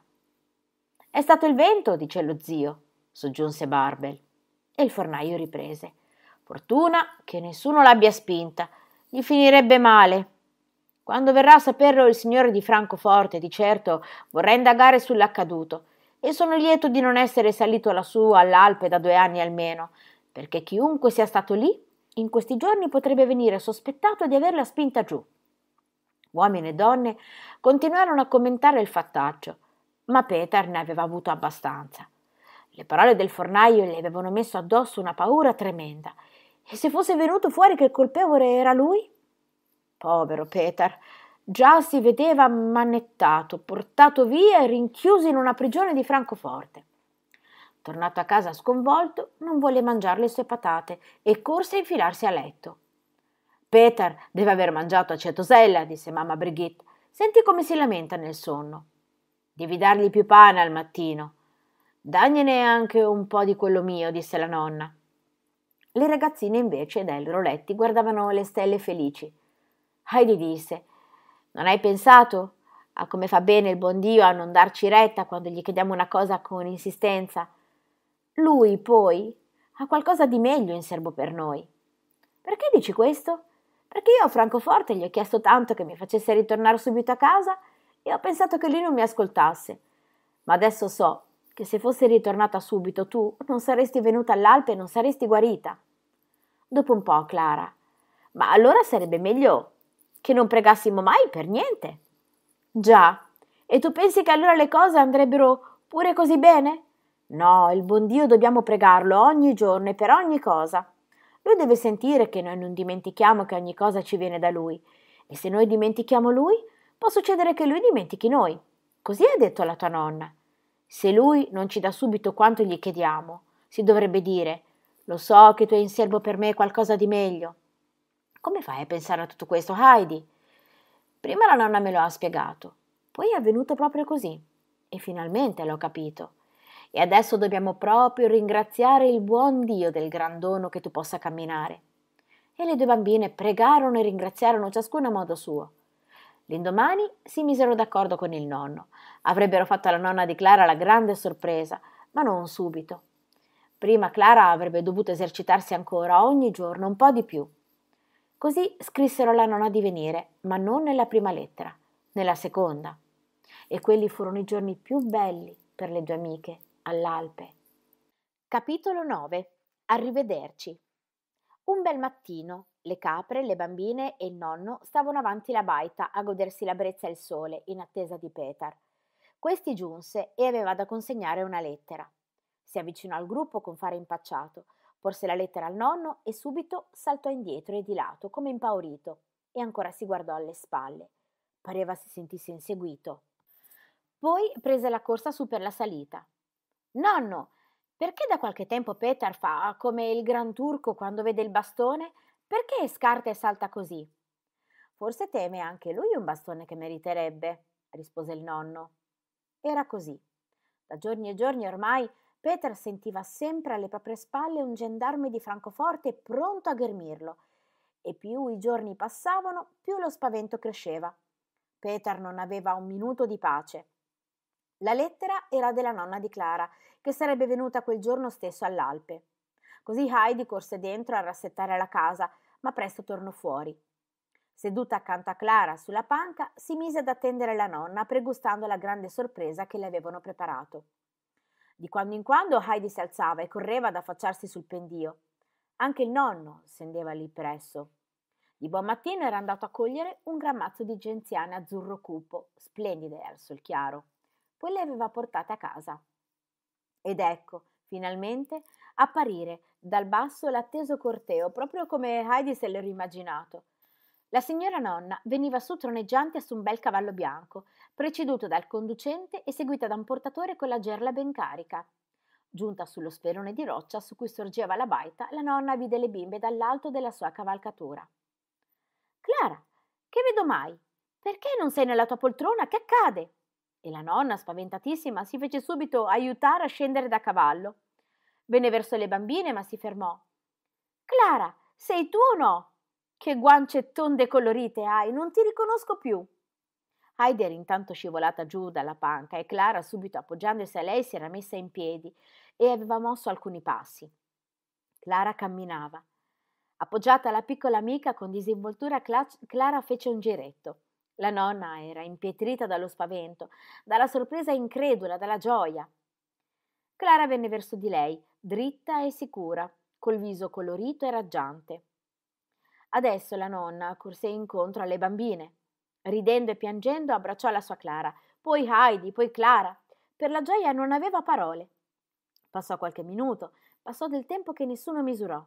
«È stato il vento», dice lo zio, soggiunse Barbel. E il fornaio riprese. «Fortuna che nessuno l'abbia spinta. Gli finirebbe male. Quando verrà a saperlo il signore di Francoforte, di certo vorrà indagare sull'accaduto, e sono lieto di non essere salito lassù all'Alpe da 2 anni almeno, perché chiunque sia stato lì in questi giorni potrebbe venire sospettato di averla spinta giù». Uomini e donne continuarono a commentare il fattaccio, ma Peter ne aveva avuto abbastanza. Le parole del fornaio gli avevano messo addosso una paura tremenda, e se fosse venuto fuori che il colpevole era lui? Povero Peter, già si vedeva mannettato, portato via e rinchiuso in una prigione di Francoforte. Tornato a casa sconvolto, non volle mangiare le sue patate e corse a infilarsi a letto. «Peter deve aver mangiato acetosella», disse mamma Brigitte. «Senti come si lamenta nel sonno. Devi dargli più pane al mattino». «Dagliene anche un po' di quello mio», disse la nonna. Le ragazzine invece dai loro letti guardavano le stelle felici. Heidi disse: «Non hai pensato a come fa bene il buon Dio a non darci retta quando gli chiediamo una cosa con insistenza? Lui, poi, ha qualcosa di meglio in serbo per noi». «Perché dici questo?» «Perché io a Francoforte gli ho chiesto tanto che mi facesse ritornare subito a casa e ho pensato che lui non mi ascoltasse. Ma adesso so che se fossi ritornata subito tu non saresti venuta all'Alpe e non saresti guarita». Dopo un po', Clara: «Ma allora sarebbe meglio che non pregassimo mai per niente». «Già, e tu pensi che allora le cose andrebbero pure così bene?» «No, il buon Dio dobbiamo pregarlo ogni giorno e per ogni cosa. Lui deve sentire che noi non dimentichiamo che ogni cosa ci viene da Lui, e se noi dimentichiamo Lui, può succedere che Lui dimentichi noi. Così ha detto la tua nonna. Se Lui non ci dà subito quanto gli chiediamo, si dovrebbe dire: lo so che tu hai in serbo per me qualcosa di meglio». «Come fai a pensare a tutto questo, Heidi?» «Prima la nonna me lo ha spiegato, poi è avvenuto proprio così, e finalmente l'ho capito. E adesso dobbiamo proprio ringraziare il buon Dio del gran dono che tu possa camminare». E le due bambine pregarono e ringraziarono ciascuna a modo suo. L'indomani si misero d'accordo con il nonno. Avrebbero fatto alla nonna di Clara la grande sorpresa, ma non subito. Prima Clara avrebbe dovuto esercitarsi ancora ogni giorno un po' di più. Così scrissero alla nonna di venire, ma non nella prima lettera, nella seconda. E quelli furono i giorni più belli per le due amiche all'Alpe. Capitolo 9. Arrivederci. Un bel mattino Le capre, le bambine e il nonno stavano avanti la baita a godersi la brezza e il sole, in attesa di Peter. Questi giunse e aveva da consegnare una lettera. Si avvicinò al gruppo con fare impacciato, porse la lettera al nonno e subito saltò indietro e di lato, come impaurito, e ancora si guardò alle spalle. Pareva si sentisse inseguito. Poi prese la corsa su per la salita. Nonno, perché da qualche tempo Peter fa come il gran turco quando vede il bastone? Perché scarta e salta così? Forse teme anche lui un bastone che meriterebbe, rispose il nonno. Era così. Da giorni e giorni ormai Peter sentiva sempre alle proprie spalle un gendarme di Francoforte pronto a ghermirlo, e più i giorni passavano, più lo spavento cresceva. Peter non aveva un minuto di pace. La lettera era della nonna di Clara, che sarebbe venuta quel giorno stesso all'Alpe. Così Heidi corse dentro a rassettare la casa, ma presto tornò fuori. Seduta accanto a Clara sulla panca, si mise ad attendere la nonna, pregustando la grande sorpresa che le avevano preparato. Di quando in quando Heidi si alzava e correva ad affacciarsi sul pendio. Anche il nonno scendeva lì presso. Di buon mattino era andato a cogliere un gran mazzo di genziane azzurro cupo, splendide al sol chiaro. Poi le aveva portate a casa. Ed ecco, finalmente, apparire dal basso l'atteso corteo, proprio come Heidi se l'era immaginato. La signora nonna veniva su troneggiante su un bel cavallo bianco, preceduto dal conducente e seguita da un portatore con la gerla ben carica. Giunta sullo sperone di roccia su cui sorgeva la baita, la nonna vide le bimbe dall'alto della sua cavalcatura. Clara, che vedo mai? Perché non sei nella tua poltrona? Che accade? E la nonna, spaventatissima, si fece subito aiutare a scendere da cavallo. Venne verso le bambine, ma si fermò. Clara, sei tu o no? Che guance tonde e colorite hai, non ti riconosco più. Heidi era intanto scivolata giù dalla panca e Clara, subito appoggiandosi a lei, si era messa in piedi e aveva mosso alcuni passi. Clara camminava. Appoggiata alla piccola amica con disinvoltura, Clara fece un giretto. La nonna era impietrita dallo spavento, dalla sorpresa incredula, dalla gioia. Clara venne verso di lei, dritta e sicura, col viso colorito e raggiante. Adesso la nonna corse incontro alle bambine. Ridendo e piangendo abbracciò la sua Clara, poi Heidi, poi Clara. Per la gioia non aveva parole. Passò qualche minuto, passò del tempo che nessuno misurò.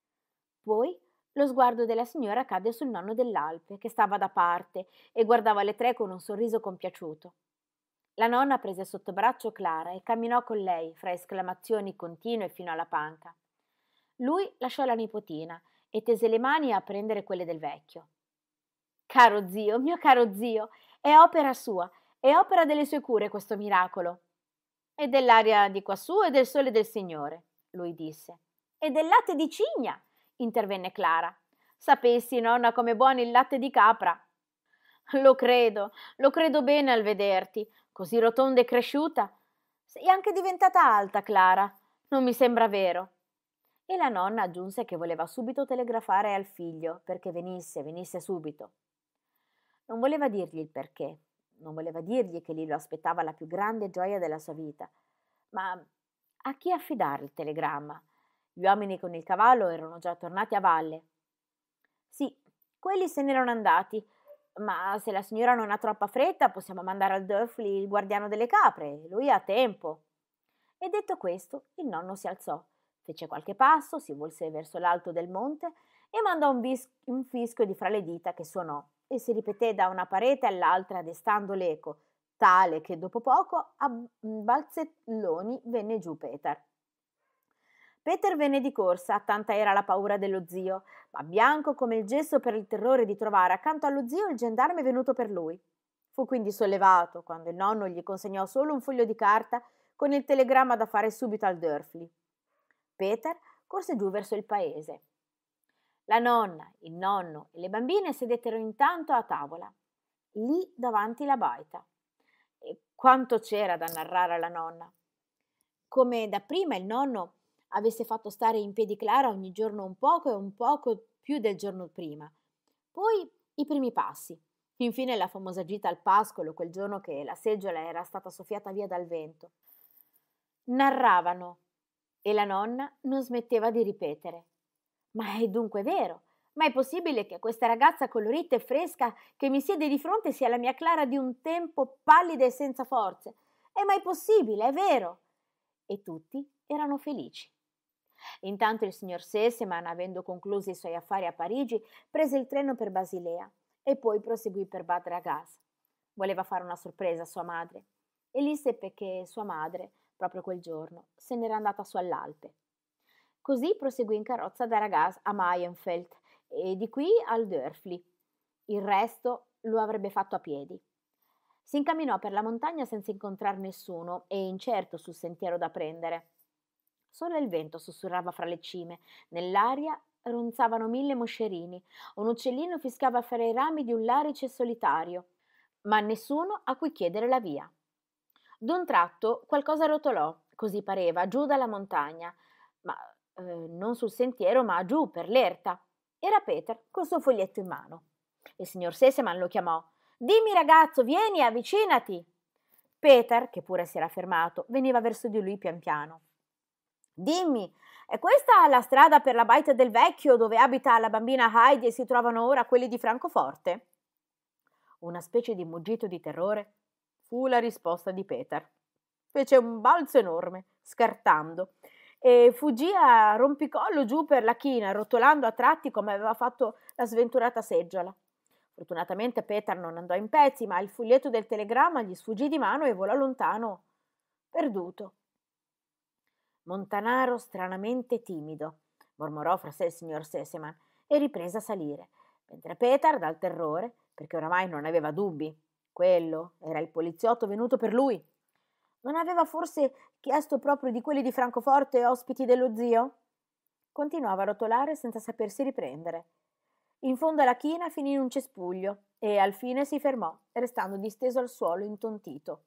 Poi lo sguardo della signora cadde sul nonno dell'Alpe, che stava da parte e guardava le tre con un sorriso compiaciuto. La nonna prese sotto braccio Clara e camminò con lei, fra esclamazioni continue, fino alla panca. Lui lasciò la nipotina e tese le mani a prendere quelle del vecchio. Caro zio, mio caro zio, è opera sua, è opera delle sue cure questo miracolo. E dell'aria di quassù e del sole del Signore, lui disse. E del latte di cigna, intervenne Clara. Sapessi, nonna, com'è buono il latte di capra. Lo credo bene al vederti, così rotonda e cresciuta. Sei anche diventata alta, Clara. Non mi sembra vero. E la nonna aggiunse che voleva subito telegrafare al figlio perché venisse subito. Non voleva dirgli il perché, non voleva dirgli che lì lo aspettava la più grande gioia della sua vita. Ma a chi affidare il telegramma? Gli uomini con il cavallo erano già tornati a valle. Sì, quelli se n'erano andati, ma se la signora non ha troppa fretta possiamo mandare al Durfey il guardiano delle capre, lui ha tempo. E detto questo, il nonno si alzò, fece qualche passo, si volse verso l'alto del monte e mandò un fischio di fra le dita che suonò e si ripeté da una parete all'altra destando l'eco, tale che dopo poco a balzelloni venne giù Peter. Peter venne di corsa, tanta era la paura dello zio, ma bianco come il gesso per il terrore di trovare accanto allo zio il gendarme venuto per lui. Fu quindi sollevato quando il nonno gli consegnò solo un foglio di carta con il telegramma da fare subito al Durfey. Peter corse giù verso il paese. La nonna, il nonno e le bambine sedettero intanto a tavola, lì davanti la baita. E quanto c'era da narrare alla nonna! Come dapprima il nonno avesse fatto stare in piedi Clara ogni giorno un poco e un poco più del giorno prima. Poi i primi passi. Infine la famosa gita al pascolo, quel giorno che la seggiola era stata soffiata via dal vento. Narravano e la nonna non smetteva di ripetere. Ma è dunque vero? Ma è possibile che questa ragazza colorita e fresca che mi siede di fronte sia la mia Clara di un tempo, pallida e senza forze? È mai possibile, è vero? E tutti erano felici. Intanto il signor Sesemann, avendo concluso i suoi affari a Parigi, prese il treno per Basilea e poi proseguì per Bad Ragaz. Voleva fare una sorpresa a sua madre e lì seppe che sua madre, proprio quel giorno, se n'era andata su all'Alpe. Così proseguì in carrozza da Ragaz a Maienfeld e di qui al Dörfli. Il resto lo avrebbe fatto a piedi. Si incamminò per la montagna senza incontrar nessuno e incerto sul sentiero da prendere. Solo il vento sussurrava fra le cime, nell'aria ronzavano 1000 moscerini, un uccellino fischiava fra i rami di un larice solitario, ma nessuno a cui chiedere la via. D'un tratto qualcosa rotolò, così pareva, giù dalla montagna, ma non sul sentiero, ma giù per l'erta. Era Peter col suo foglietto in mano. Il signor Sesemann lo chiamò. «Dimmi, ragazzo, vieni, avvicinati!» Peter, che pure si era fermato, veniva verso di lui pian piano. «Dimmi, è questa la strada per la baita del vecchio dove abita la bambina Heidi e si trovano ora quelli di Francoforte?» Una specie di muggito di terrore fu la risposta di Peter. Fece un balzo enorme, scartando, e fuggì a rompicollo giù per la china, rotolando a tratti come aveva fatto la sventurata seggiola. Fortunatamente Peter non andò in pezzi, ma il foglietto del telegramma gli sfuggì di mano e volò lontano, perduto. «Montanaro stranamente timido», mormorò fra sé il signor Sesemann e riprese a salire, mentre Peter, dal terrore, perché oramai non aveva dubbi, quello era il poliziotto venuto per lui. Non aveva forse chiesto proprio di quelli di Francoforte ospiti dello zio? Continuava a rotolare senza sapersi riprendere. In fondo alla china finì in un cespuglio e al fine si fermò, restando disteso al suolo intontito.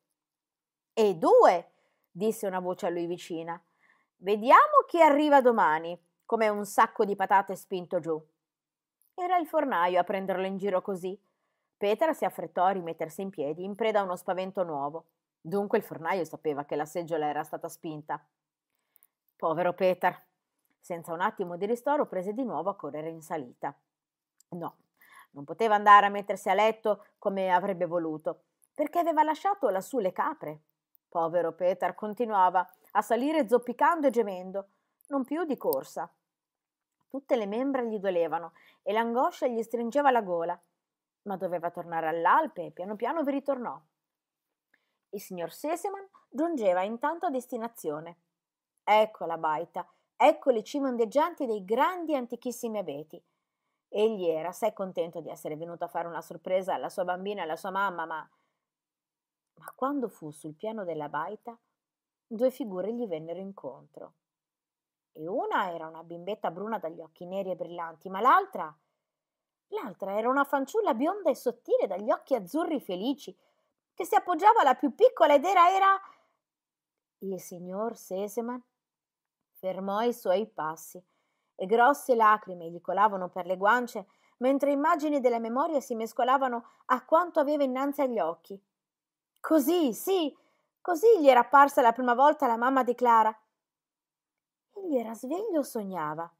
«E due!» disse una voce a lui vicina. «Vediamo chi arriva domani», come un sacco di patate spinto giù. Era il fornaio a prenderlo in giro così. Peter si affrettò a rimettersi in piedi, in preda a uno spavento nuovo. Dunque il fornaio sapeva che la seggiola era stata spinta. Povero Peter! Senza un attimo di ristoro prese di nuovo a correre in salita. No, non poteva andare a mettersi a letto come avrebbe voluto, perché aveva lasciato lassù le capre. Povero Peter continuava a salire zoppicando e gemendo, non più di corsa. Tutte le membra gli dolevano e l'angoscia gli stringeva la gola, ma doveva tornare all'Alpe e piano piano vi ritornò. Il signor Sesemann giungeva intanto a destinazione. Ecco la baita, ecco le cime ondeggianti dei grandi e antichissimi abeti. Egli era assai contento di essere venuto a fare una sorpresa alla sua bambina e alla sua mamma, ma quando fu sul piano della baita, due figure gli vennero incontro. E una era una bimbetta bruna dagli occhi neri e brillanti, ma l'altra era una fanciulla bionda e sottile dagli occhi azzurri felici, che si appoggiava alla più piccola ed era... Il signor Sesemann fermò i suoi passi e grosse lacrime gli colavano per le guance, mentre immagini della memoria si mescolavano a quanto aveva innanzi agli occhi. Così, sì, così gli era apparsa la prima volta la mamma di Clara. Egli era sveglio o sognava?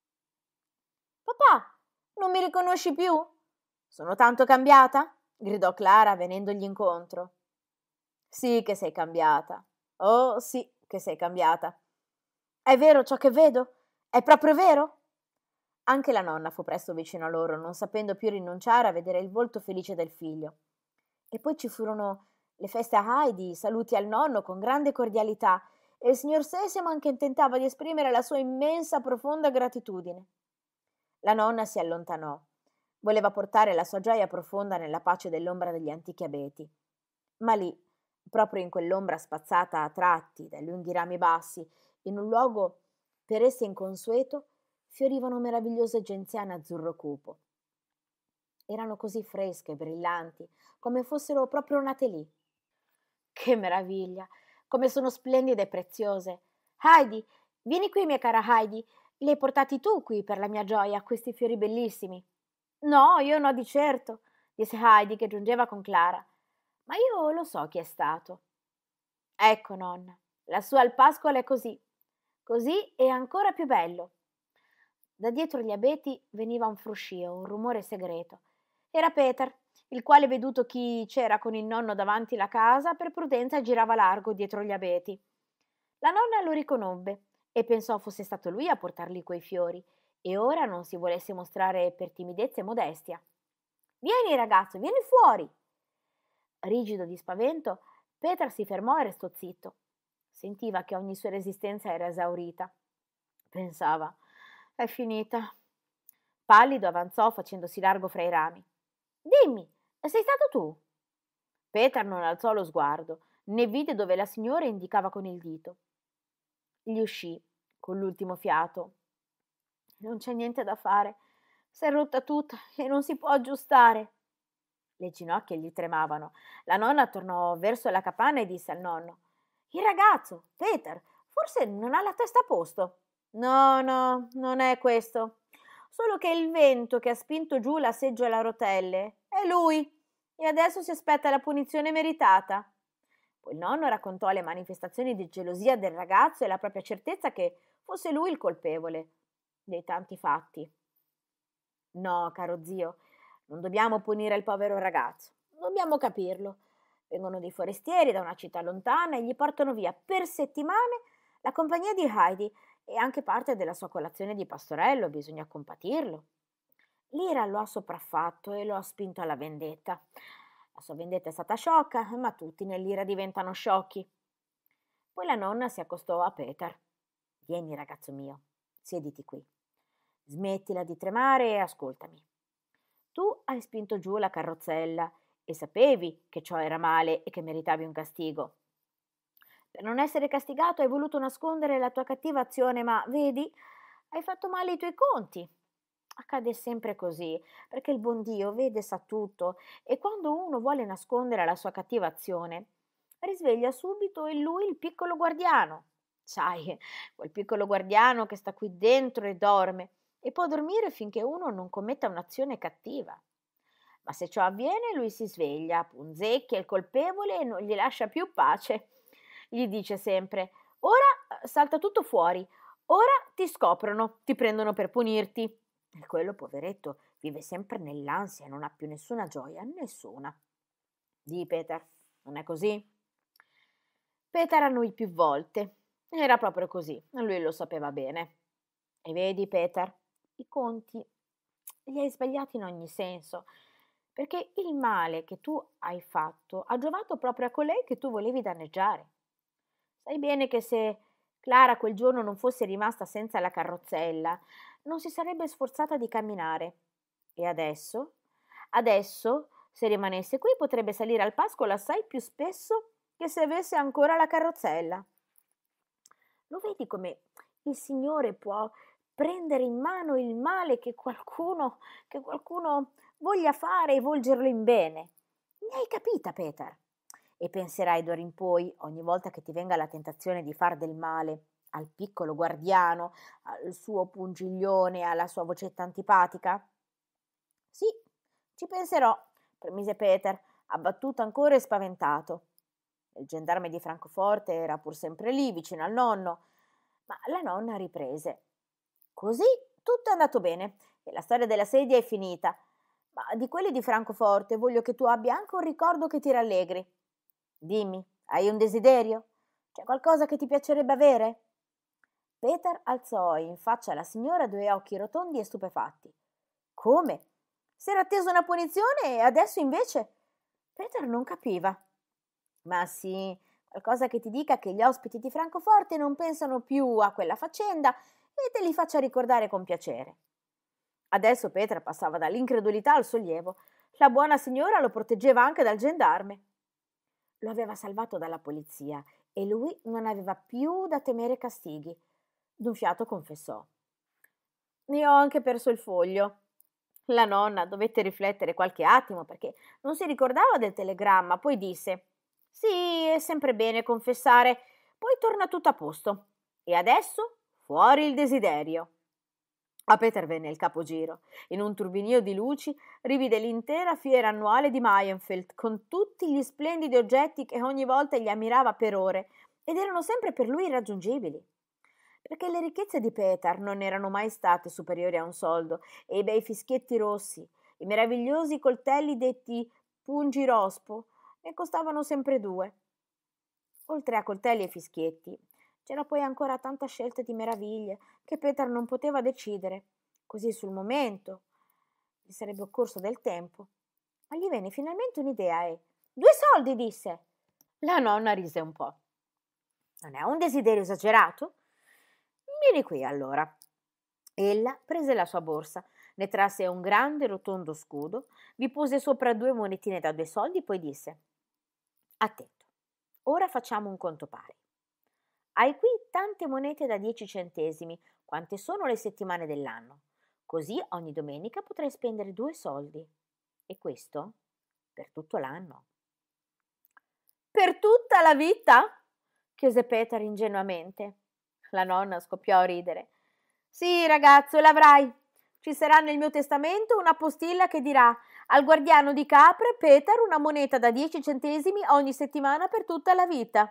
«Papà, non mi riconosci più? Sono tanto cambiata?» gridò Clara venendogli incontro. «Sì che sei cambiata. Oh, sì che sei cambiata. È vero ciò che vedo? È proprio vero?» Anche la nonna fu presto vicino a loro, non sapendo più rinunciare a vedere il volto felice del figlio. E poi ci furono le feste a Heidi, i saluti al nonno con grande cordialità e il signor Sesemann che tentava di esprimere la sua immensa, profonda gratitudine. La nonna si allontanò. Voleva portare la sua gioia profonda nella pace dell'ombra degli antichi abeti. Ma lì, proprio in quell'ombra spazzata a tratti dai lunghi rami bassi, in un luogo per esse inconsueto, fiorivano meravigliose genziane azzurro cupo. Erano così fresche e brillanti, come fossero proprio nate lì. Che meraviglia! Come sono splendide e preziose! Heidi, vieni qui, mia cara Heidi. Li hai portati tu qui per la mia gioia, questi fiori bellissimi? No, io no di certo, disse Heidi che giungeva con Clara. Ma io lo so chi è stato. Ecco, nonna, lassù al pascolo è così. Così è ancora più bello. Da dietro gli abeti veniva un fruscio, un rumore segreto. Era Peter, il quale, veduto chi c'era con il nonno davanti la casa, per prudenza girava largo dietro gli abeti. La nonna lo riconobbe e pensò fosse stato lui a portargli quei fiori, e ora non si volesse mostrare per timidezza e modestia. «Vieni, ragazzo, vieni fuori!» Rigido di spavento, Peter si fermò e restò zitto. Sentiva che ogni sua resistenza era esaurita. Pensava: «È finita». Pallido avanzò facendosi largo fra i rami. «Dimmi, sei stato tu?» Peter non alzò lo sguardo, né vide dove la signora indicava con il dito. Gli uscì con l'ultimo fiato: «Non c'è niente da fare. S'è rotta tutta e non si può aggiustare». Le ginocchia gli tremavano. La nonna tornò verso la capanna e disse al nonno: «Il ragazzo, Peter, forse non ha la testa a posto». «No, no, non è questo. Solo che il vento che ha spinto giù la seggiola a rotelle è lui, e adesso si aspetta la punizione meritata». Poi il nonno raccontò le manifestazioni di gelosia del ragazzo e la propria certezza che fosse lui il colpevole dei tanti fatti. «No, caro zio, non dobbiamo punire il povero ragazzo. Dobbiamo capirlo. Vengono dei forestieri da una città lontana e gli portano via per settimane la compagnia di Heidi e anche parte della sua colazione di pastorello. Bisogna compatirlo». L'ira lo ha sopraffatto e lo ha spinto alla vendetta. La sua vendetta è stata sciocca, ma tutti nell'ira diventano sciocchi. Poi la nonna si accostò a Peter. «Vieni, ragazzo mio, siediti qui. Smettila di tremare e ascoltami. Tu hai spinto giù la carrozzella e sapevi che ciò era male e che meritavi un castigo. Per non essere castigato hai voluto nascondere la tua cattiva azione, ma vedi, hai fatto male i tuoi conti. Accade sempre così, perché il buon Dio vede e sa tutto, e quando uno vuole nascondere la sua cattiva azione, risveglia subito in lui il piccolo guardiano. Sai, quel piccolo guardiano che sta qui dentro e dorme, e può dormire finché uno non commetta un'azione cattiva. Ma se ciò avviene, lui si sveglia, punzecchia il colpevole e non gli lascia più pace. Gli dice sempre: «Ora salta tutto fuori, ora ti scoprono, ti prendono per punirti». E quello, poveretto, vive sempre nell'ansia e non ha più nessuna gioia, nessuna. Di Peter, non è così? Peter annui più volte. Era proprio così, lui lo sapeva bene. E vedi, Peter, i conti li hai sbagliati in ogni senso, perché il male che tu hai fatto ha giovato proprio a colei che tu volevi danneggiare. Sai bene che se Clara quel giorno non fosse rimasta senza la carrozzella, non si sarebbe sforzata di camminare. E adesso? Adesso, se rimanesse qui, potrebbe salire al pascolo assai più spesso che se avesse ancora la carrozzella. Lo vedi come il Signore può prendere in mano il male che qualcuno voglia fare e volgerlo in bene? Mi hai capita, Peter? E penserai d'ora in poi, ogni volta che ti venga la tentazione di far del male al piccolo guardiano, al suo pungiglione, alla sua vocetta antipatica? Sì, ci penserò, promise Peter, abbattuto ancora e spaventato. Il gendarme di Francoforte era pur sempre lì, vicino al nonno, ma la nonna riprese. Così tutto è andato bene e la storia della sedia è finita, ma di quelli di Francoforte voglio che tu abbia anche un ricordo che ti rallegri. Dimmi, hai un desiderio? C'è qualcosa che ti piacerebbe avere? Peter alzò in faccia alla signora due occhi rotondi e stupefatti. Come? S'era attesa una punizione e adesso invece? Peter non capiva. Ma sì, qualcosa che ti dica che gli ospiti di Francoforte non pensano più a quella faccenda e te li faccia ricordare con piacere. Adesso Peter passava dall'incredulità al sollievo. La buona signora lo proteggeva anche dal gendarme. Lo aveva salvato dalla polizia e lui non aveva più da temere castighi. D'un fiato confessò: «Ne ho anche perso il foglio». La nonna dovette riflettere qualche attimo perché non si ricordava del telegramma, poi disse: «Sì, è sempre bene confessare, poi torna tutto a posto. E adesso fuori il desiderio». A Peter venne il capogiro. In un turbinio di luci rivide l'intera fiera annuale di Maienfeld, con tutti gli splendidi oggetti che ogni volta gli ammirava per ore ed erano sempre per lui irraggiungibili. perché le ricchezze di Peter non erano mai state superiori a un soldo, e i bei fischietti rossi, i meravigliosi coltelli detti pungirospo, ne costavano sempre 2. Oltre a coltelli e fischietti, c'era poi ancora tanta scelta di meraviglie che Peter non poteva decidere. Così sul momento gli sarebbe occorso del tempo. Ma gli venne finalmente un'idea e 2 soldi, disse. La nonna rise un po'. Non è un desiderio esagerato? Vieni qui allora. Ella prese la sua borsa, ne trasse un grande rotondo scudo, vi pose sopra 2 monetine da 2 soldi, poi disse: Attento, ora facciamo un conto pari. Hai qui tante monete da 10 centesimi, quante sono le settimane dell'anno. Così ogni domenica potrai spendere 2 soldi. E questo per tutto l'anno. Per tutta la vita? Chiese Peter ingenuamente. La nonna scoppiò a ridere. Sì, ragazzo, l'avrai. Ci sarà nel mio testamento una postilla che dirà: al guardiano di capre, Peter, una moneta da 10 centesimi ogni settimana per tutta la vita.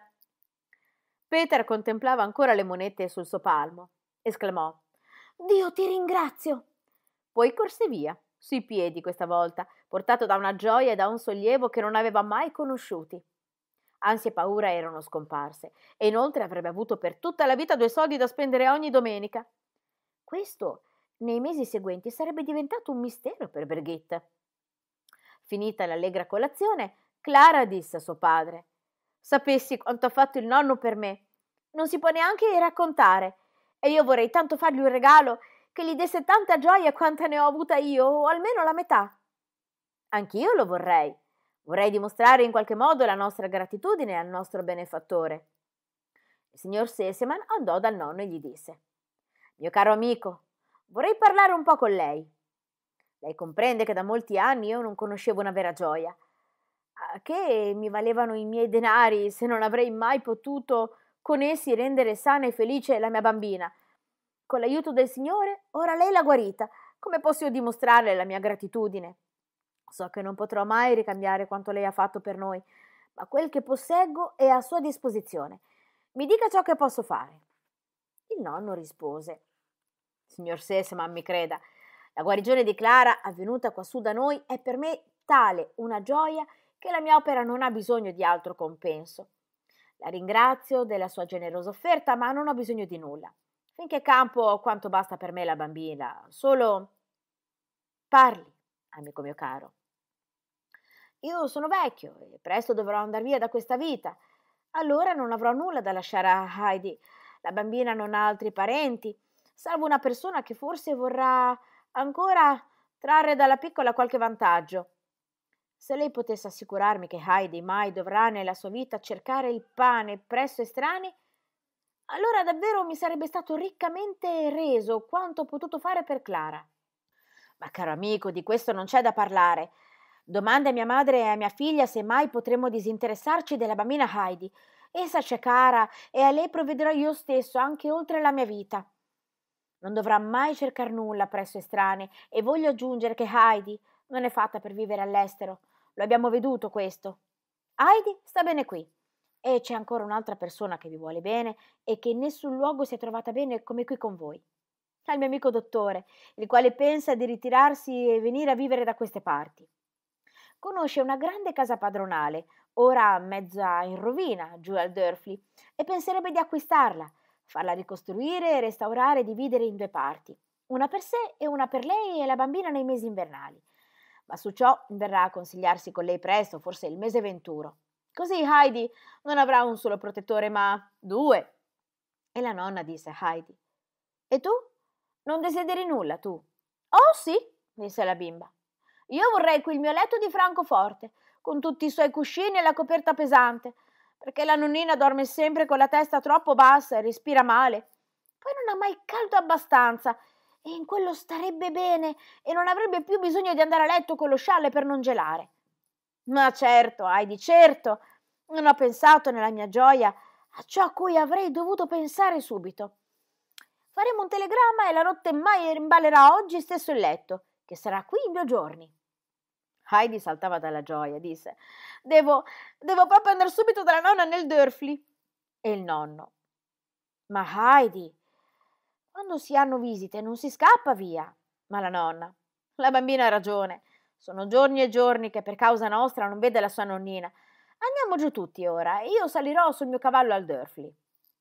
Peter contemplava ancora le monete sul suo palmo. Esclamò: Dio ti ringrazio! Poi corse via, sui piedi questa volta, portato da una gioia e da un sollievo che non aveva mai conosciuti. Ansia e paura erano scomparse, e inoltre avrebbe avuto per tutta la vita 2 soldi da spendere ogni domenica. Questo, nei mesi seguenti, sarebbe diventato un mistero per Brigitte. Finita l'allegra colazione, Clara disse a suo padre: Sapessi quanto ha fatto il nonno per me. Non si può neanche raccontare. E io vorrei tanto fargli un regalo che gli desse tanta gioia quanta ne ho avuta io, o almeno la metà. Anch'io lo vorrei. Vorrei dimostrare in qualche modo la nostra gratitudine al nostro benefattore. Il signor Sesemann andò dal nonno e gli disse: Mio caro amico, vorrei parlare un po' con lei. Lei comprende che da molti anni io non conoscevo una vera gioia. A che mi valevano i miei denari se non avrei mai potuto con essi rendere sana e felice la mia bambina? Con l'aiuto del Signore, ora lei l'ha guarita. Come posso io dimostrarle la mia gratitudine? So che non potrò mai ricambiare quanto lei ha fatto per noi, ma quel che posseggo è a sua disposizione. Mi dica ciò che posso fare. Il nonno rispose: Signor Sesemann, mi creda, la guarigione di Clara, avvenuta quassù da noi, è per me tale una gioia che la mia opera non ha bisogno di altro compenso. La ringrazio della sua generosa offerta, ma non ho bisogno di nulla. Finché campo quanto basta per me la bambina, solo parli, amico mio caro. Io sono vecchio e presto dovrò andar via da questa vita. Allora non avrò nulla da lasciare a Heidi. La bambina non ha altri parenti, salvo una persona che forse vorrà ancora trarre dalla piccola qualche vantaggio. Se lei potesse assicurarmi che Heidi mai dovrà nella sua vita cercare il pane presso estranei, allora davvero mi sarebbe stato riccamente reso quanto ho potuto fare per Clara. Ma caro amico, di questo non c'è da parlare. Domanda a mia madre e a mia figlia se mai potremo disinteressarci della bambina Heidi. Essa c'è cara e a lei provvederò io stesso anche oltre la mia vita. Non dovrà mai cercar nulla presso estranei e voglio aggiungere che Heidi non è fatta per vivere all'estero. Lo abbiamo veduto questo. Heidi sta bene qui e c'è ancora un'altra persona che vi vuole bene e che in nessun luogo si è trovata bene come qui con voi. Al mio amico dottore, il quale pensa di ritirarsi e venire a vivere da queste parti. Conosce una grande casa padronale, ora mezza in rovina, giù al Dörfli, e penserebbe di acquistarla, farla ricostruire, restaurare e dividere in 2 parti, una per sé e una per lei e la bambina nei mesi invernali. Ma su ciò verrà a consigliarsi con lei presto, forse il mese venturo. Così Heidi non avrà un solo protettore, ma 2. E la nonna disse a Heidi: E tu? Non desideri nulla, tu? Oh sì, disse la bimba. Io vorrei qui il mio letto di francoforte, con tutti i suoi cuscini e la coperta pesante, perché la nonnina dorme sempre con la testa troppo bassa e respira male. Poi non ha mai caldo abbastanza e in quello starebbe bene e non avrebbe più bisogno di andare a letto con lo scialle per non gelare. Ma certo, Heidi, certo, non ho pensato nella mia gioia a ciò a cui avrei dovuto pensare subito. Faremo un telegramma e la notte mai rimballerà oggi stesso il letto, che sarà qui in 2 giorni. Heidi saltava dalla gioia, disse: Devo proprio andare subito dalla nonna nel Dörfli. E il nonno: Ma Heidi, Quando si hanno visite non si scappa via. Ma la nonna, la bambina ha ragione. Sono giorni e giorni che per causa nostra non vede la sua nonnina. Andiamo giù tutti ora e io salirò sul mio cavallo al Durfly.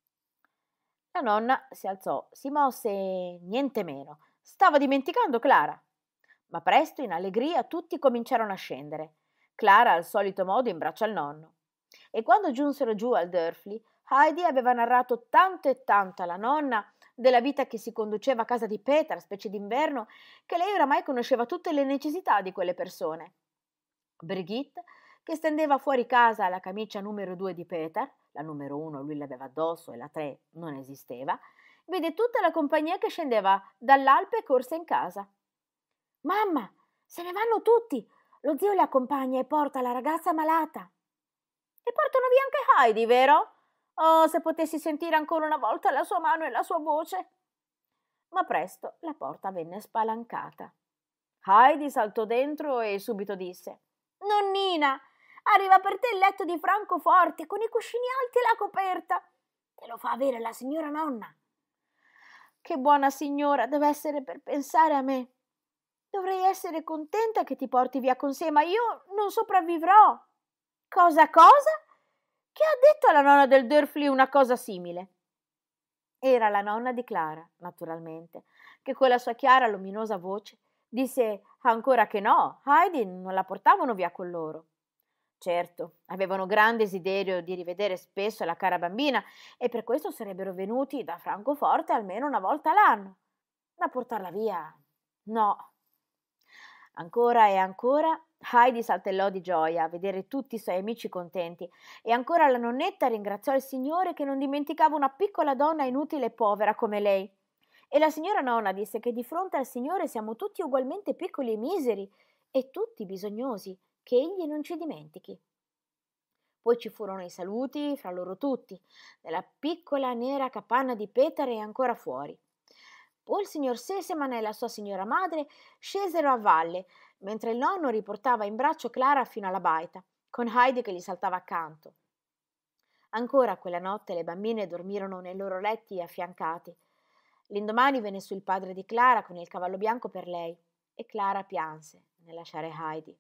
La nonna si alzò, si mosse e niente meno. Stava dimenticando Clara. Ma presto, in allegria, tutti cominciarono a scendere. Clara, al solito modo, in braccio al nonno. E quando giunsero giù al Durfly, Heidi aveva narrato tanto e tanto alla nonna della vita che si conduceva a casa di Peter, specie d'inverno, che lei oramai conosceva tutte le necessità di quelle persone. Brigitte, che stendeva fuori casa la camicia numero 2 di Peter, la numero 1 lui l'aveva addosso e la 3 non esisteva, vide tutta la compagnia che scendeva dall'Alpe e corse in casa. Mamma, se ne vanno tutti! Lo zio li accompagna e porta la ragazza malata. E portano via anche Heidi, vero? Oh, se potessi sentire ancora una volta la sua mano e la sua voce. Ma presto la porta venne spalancata. Heidi saltò dentro e subito disse: Nonnina, arriva per te il letto di Francoforte con i cuscini alti e la coperta. Te lo fa avere la signora nonna. Che buona signora deve essere per pensare a me. Dovrei essere contenta che ti porti via con sé, ma io non sopravvivrò. Cosa, cosa? Che ha detto alla nonna del Durfly una cosa simile? Era la nonna di Clara, naturalmente, che con la sua chiara, luminosa voce disse ancora che no, Heidi non la portavano via con loro. Certo, avevano gran desiderio di rivedere spesso la cara bambina e per questo sarebbero venuti da Francoforte almeno una volta l'anno. Ma portarla via, no. Ancora e ancora Heidi saltellò di gioia a vedere tutti i suoi amici contenti e ancora la nonnetta ringraziò il Signore che non dimenticava una piccola donna inutile e povera come lei. E la signora nonna disse che di fronte al Signore siamo tutti ugualmente piccoli e miseri e tutti bisognosi, che Egli non ci dimentichi. Poi ci furono i saluti fra loro tutti, nella piccola nera capanna di Peter e ancora fuori. Poi il signor Sesemann e la sua signora madre scesero a valle, mentre il nonno riportava in braccio Clara fino alla baita, con Heidi che gli saltava accanto. Ancora quella notte le bambine dormirono nei loro letti affiancati. L'indomani venne su il padre di Clara con il cavallo bianco per lei e Clara pianse nel lasciare Heidi.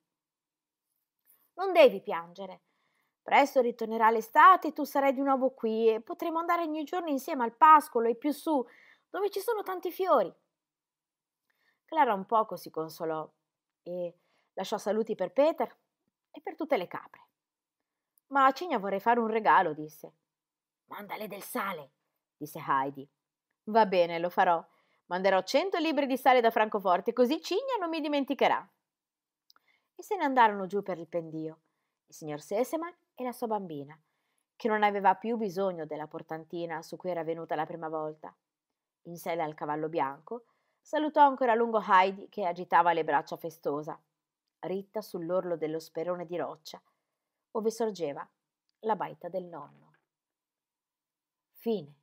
Non devi piangere. Presto ritornerà l'estate e tu sarai di nuovo qui e potremo andare ogni giorno insieme al pascolo e più su, dove ci sono tanti fiori. Clara un poco si consolò e lasciò saluti per Peter e per tutte le capre. Ma a Cigna vorrei fare un regalo, disse. Mandale del sale, disse Heidi. Va bene, lo farò. Manderò 100 libri di sale da Francoforte, così Cigna non mi dimenticherà. E se ne andarono giù per il pendio, il signor Sesemann e la sua bambina, che non aveva più bisogno della portantina su cui era venuta la prima volta. In sella al cavallo bianco, salutò ancora a lungo Heidi che agitava le braccia festosa, ritta sull'orlo dello sperone di roccia, ove sorgeva la baita del nonno. Fine.